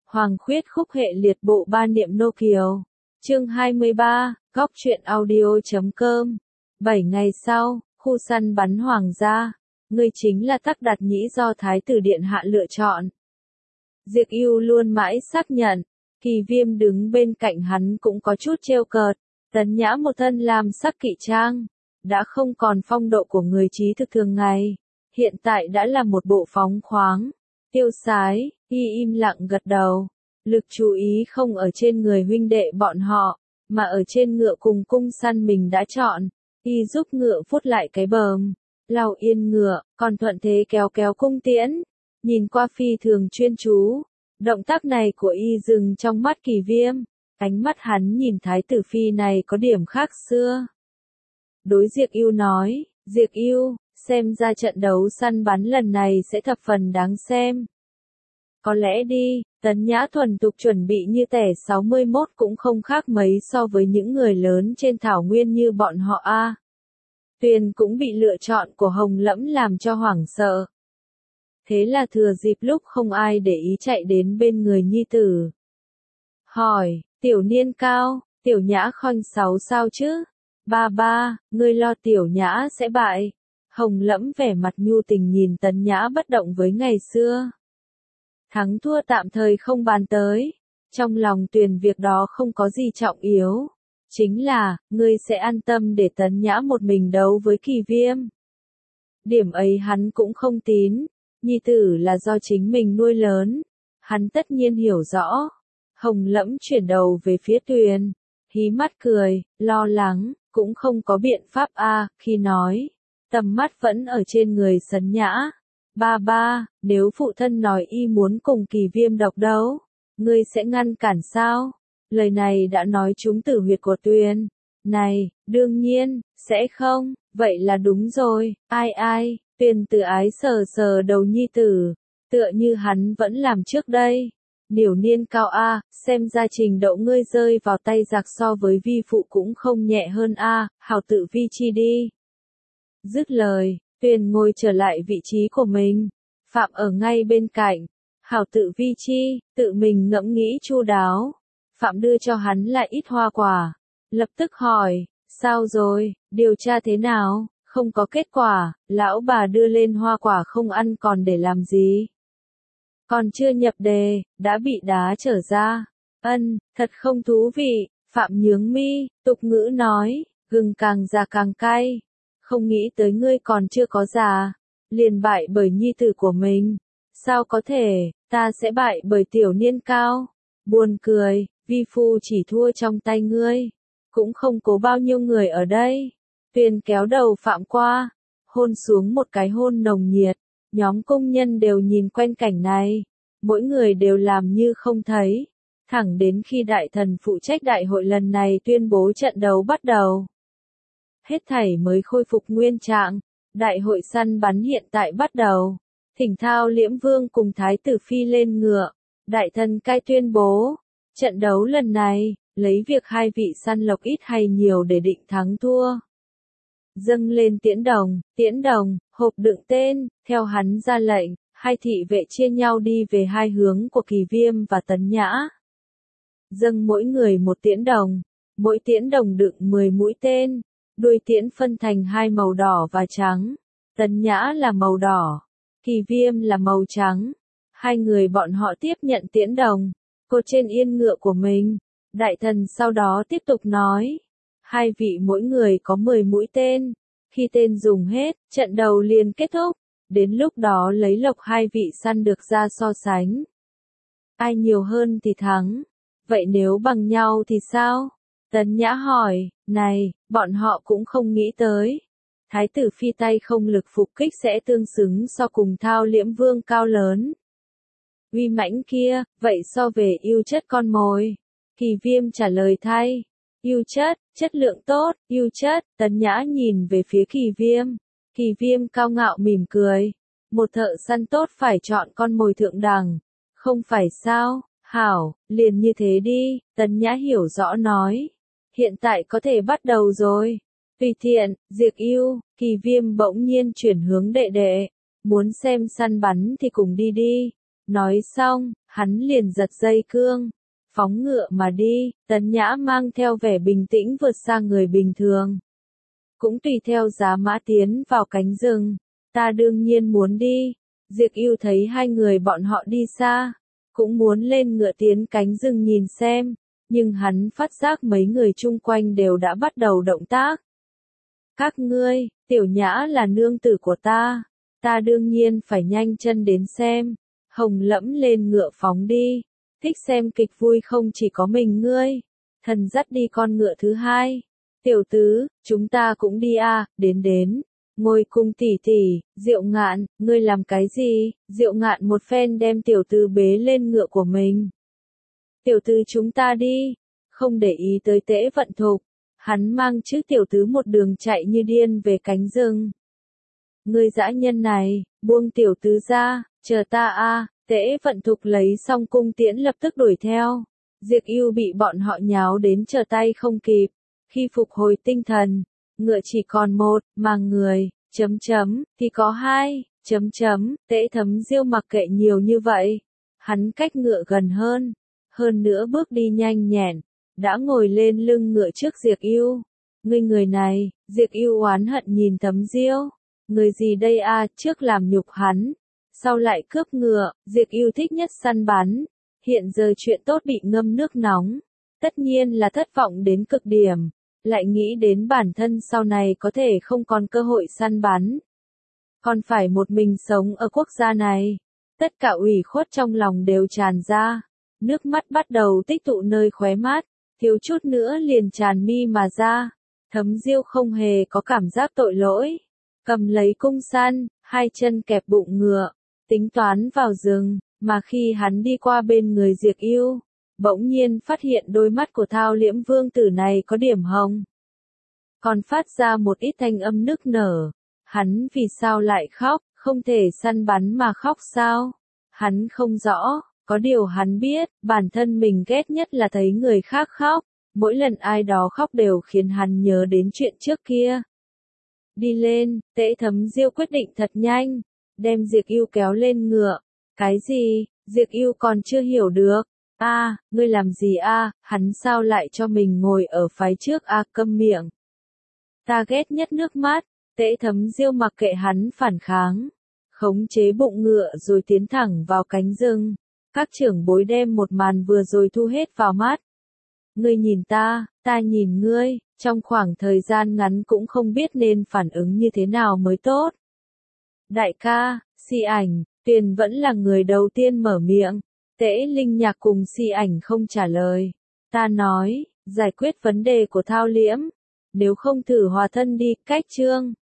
Hoàng khuyết khúc hệ liệt bộ ba niệm nô kiều. Chương 23, góc truyện audio.com. 7 ngày sau, khu săn bắn hoàng gia. Người chính là Tắc Đạt Nhĩ do Thái tử Điện Hạ lựa chọn. Diệp Ưu luôn mãi xác nhận. Kỳ Viêm đứng bên cạnh hắn cũng có chút trêu cợt. Tấn Nhã một thân lam sắc kỵ trang, đã không còn phong độ của người trí thực thường ngày, hiện tại đã là một bộ phóng khoáng, tiêu sái. Y im lặng gật đầu, lực chú ý không ở trên người huynh đệ bọn họ, mà ở trên ngựa cùng cung săn mình đã chọn. Y giúp ngựa vuốt lại cái bờm, lau yên ngựa, còn thuận thế kéo kéo cung tiễn, nhìn qua phi thường chuyên chú. Động tác này của Y dừng trong mắt Kỳ Viêm, ánh mắt hắn nhìn thái tử phi này có điểm khác xưa. Đối Diệp Ưu nói, Diệp Ưu, xem ra trận đấu săn bắn lần này sẽ thập phần đáng xem. Có lẽ đi, Tấn Nhã thuần tục chuẩn bị như tẻ 61 cũng không khác mấy so với những người lớn trên thảo nguyên như bọn họ a. Tuyền cũng bị lựa chọn của Hồng Lẫm làm cho hoảng sợ. Thế là thừa dịp lúc không ai để ý chạy đến bên người nhi tử. Hỏi, Tiểu Niên Cao, Tiểu Nhã Khanh 6 sao chứ? Ba, ngươi lo Tiểu Nhã sẽ bại. Hồng Lẫm vẻ mặt nhu tình nhìn Tấn Nhã bất động với ngày xưa. Thắng thua tạm thời không bàn tới. Trong lòng Tuyền việc đó không có gì trọng yếu. Chính là, ngươi sẽ an tâm để Tấn Nhã một mình đấu với Kỳ Viêm. Điểm ấy hắn cũng không tín. Nhi tử là do chính mình nuôi lớn. Hắn tất nhiên hiểu rõ. Hồng Lẫm chuyển đầu về phía Tuyền. Hí mắt cười, lo lắng, cũng không có biện pháp khi nói. Tầm mắt vẫn ở trên người Tấn Nhã. Ba, nếu phụ thân nói Y muốn cùng Kỳ Viêm độc đấu, ngươi sẽ ngăn cản sao? Lời này đã nói trúng tử huyệt của Tuyền. Này, đương nhiên, sẽ không, vậy là đúng rồi, ai, Tuyền tự ái sờ sờ đầu nhi tử, tựa như hắn vẫn làm trước đây. Tiểu Niên Cao xem ra trình độ ngươi rơi vào tay giặc so với vi phụ cũng không nhẹ hơn hào tự vi chi đi. Dứt lời, Tuyền ngồi trở lại vị trí của mình, Phạm ở ngay bên cạnh. Hảo tự vi chi, tự mình ngẫm nghĩ chu đáo. Phạm đưa cho hắn lại ít hoa quả, lập tức hỏi, sao rồi, điều tra thế nào? Không có kết quả, lão bà đưa lên hoa quả không ăn còn để làm gì? Còn chưa nhập đề, đã bị đá trở ra. Thật không thú vị. Phạm nhướng mi, tục ngữ nói, gừng càng già càng cay. Không nghĩ tới ngươi còn chưa có già, liền bại bởi nhi tử của mình. Sao có thể, ta sẽ bại bởi Tiểu Niên Cao? Buồn cười, vi phu chỉ thua trong tay ngươi. Cũng không cố bao nhiêu người ở đây. Tuyền kéo đầu Phạm qua, hôn xuống một cái hôn nồng nhiệt. Nhóm công nhân đều nhìn quanh cảnh này. Mỗi người đều làm như không thấy. Thẳng đến khi đại thần phụ trách đại hội lần này tuyên bố trận đấu bắt đầu. Hết thảy mới khôi phục nguyên trạng. Đại hội săn bắn hiện tại bắt đầu. Thỉnh Thao Liễm Vương cùng Thái tử Phi lên ngựa. Đại thần cai tuyên bố. Trận đấu lần này, lấy việc hai vị săn lộc ít hay nhiều để định thắng thua. Dâng lên tiễn đồng, hộp đựng tên, theo hắn ra lệnh, hai thị vệ chia nhau đi về hai hướng của Kỳ Viêm và Tấn Nhã. Dâng mỗi người một tiễn đồng, mỗi tiễn đồng đựng 10 mũi tên, đuôi tiễn phân thành hai màu đỏ và trắng. Tấn Nhã là màu đỏ, Kỳ Viêm là màu trắng. Hai người bọn họ tiếp nhận tiễn đồng, cột trên yên ngựa của mình. Đại thần sau đó tiếp tục nói. Hai vị mỗi người có 10 mũi tên. Khi tên dùng hết, trận đầu liền kết thúc. Đến lúc đó lấy lộc hai vị săn được ra so sánh. Ai nhiều hơn thì thắng. Vậy nếu bằng nhau thì sao? Tấn Nhã hỏi, này, bọn họ cũng không nghĩ tới. Thái tử Phi tay không lực phục kích sẽ tương xứng so cùng Thao Liễm Vương cao lớn. Uy mãnh kia, vậy so về yêu chất con mồi. Kỳ Viêm trả lời thay. Yêu chất, chất lượng tốt, yêu chất. Tấn Nhã nhìn về phía Kỳ Viêm. Kỳ Viêm cao ngạo mỉm cười. Một thợ săn tốt phải chọn con mồi thượng đẳng. Không phải sao? Hảo, liền như thế đi. Tấn Nhã hiểu rõ nói. Hiện tại có thể bắt đầu rồi. Tùy tiện, Diệp Ưu. Kỳ Viêm bỗng nhiên chuyển hướng đệ đệ. Muốn xem săn bắn thì cùng đi đi. Nói xong, hắn liền giật dây cương, phóng ngựa mà đi. Tấn Nhã mang theo vẻ bình tĩnh vượt xa người bình thường. Cũng tùy theo giá mã tiến vào cánh rừng. Ta đương nhiên muốn đi. Diệp Yêu thấy hai người bọn họ đi xa, cũng muốn lên ngựa tiến cánh rừng nhìn xem, nhưng hắn phát giác mấy người chung quanh đều đã bắt đầu động tác. Các ngươi, Tiểu Nhã là nương tử của ta đương nhiên phải nhanh chân đến xem. Hồng Lẫm lên ngựa phóng đi, thích xem kịch vui không chỉ có mình ngươi. Thần dắt đi con ngựa thứ hai. Tiểu tứ, chúng ta cũng đi à, đến. Ngồi cùng tỷ tỷ. Diệu Ngạn, ngươi làm cái gì? Diệu Ngạn một phen đem tiểu tứ bế lên ngựa của mình. Tiểu tứ chúng ta đi, không để ý tới Tễ Vận Thục. Hắn mang chiếc tiểu tứ một đường chạy như điên về cánh rừng. Ngươi dã nhân này, buông tiểu tứ ra, chờ ta a. Tễ Vận Thục lấy xong cung tiễn lập tức đuổi theo. Diệp Yêu bị bọn họ nháo đến trở tay không kịp. Khi phục hồi tinh thần, ngựa chỉ còn một, mà người, thì có hai, Tễ Thấm Diêu mặc kệ nhiều như vậy. Hắn cách ngựa gần hơn nữa bước đi nhanh nhẹn, đã ngồi lên lưng ngựa trước Diệp Yêu. Ngươi người này, Diệp Yêu oán hận nhìn Thấm Diêu. Người gì đây a, trước làm nhục hắn, sau lại cướp ngựa. Diệp Yêu thích nhất săn bắn, hiện giờ chuyện tốt bị ngâm nước nóng, tất nhiên là thất vọng đến cực điểm, lại nghĩ đến bản thân sau này có thể không còn cơ hội săn bắn, còn phải một mình sống ở quốc gia này. Tất cả ủy khuất trong lòng đều tràn ra, nước mắt bắt đầu tích tụ nơi khóe mắt, thiếu chút nữa liền tràn mi mà ra. Thấm Diêu không hề có cảm giác tội lỗi, cầm lấy cung săn, hai chân kẹp bụng ngựa, tính toán vào rừng, mà khi hắn đi qua bên người Diệp Yêu, bỗng nhiên phát hiện đôi mắt của Thao Liễm vương tử này có điểm hồng, còn phát ra một ít thanh âm nức nở. Hắn vì sao lại khóc, không thể săn bắn mà khóc sao? Hắn không rõ, có điều hắn biết, bản thân mình ghét nhất là thấy người khác khóc, mỗi lần ai đó khóc đều khiến hắn nhớ đến chuyện trước kia. Đi lên, Tễ Thấm Diêu quyết định thật nhanh, đem Diệp Yêu kéo lên ngựa. Cái gì? Diệp Yêu còn chưa hiểu được. Ngươi làm gì hắn sao lại cho mình ngồi ở phái trước câm miệng. Ta ghét nhất nước mắt. Tễ Thấm Diêu mặc kệ hắn phản kháng, khống chế bụng ngựa rồi tiến thẳng vào cánh rừng. Các trưởng bối đem một màn vừa rồi thu hết vào mắt. Ngươi nhìn ta nhìn ngươi, trong khoảng thời gian ngắn cũng không biết nên phản ứng như thế nào mới tốt. Đại ca, Si Ảnh, Tuyền vẫn là người đầu tiên mở miệng. Tễ Linh Nhạc cùng Si Ảnh không trả lời. Ta nói, giải quyết vấn đề của Thao Liễm, nếu không thử hòa thân đi. Cách chương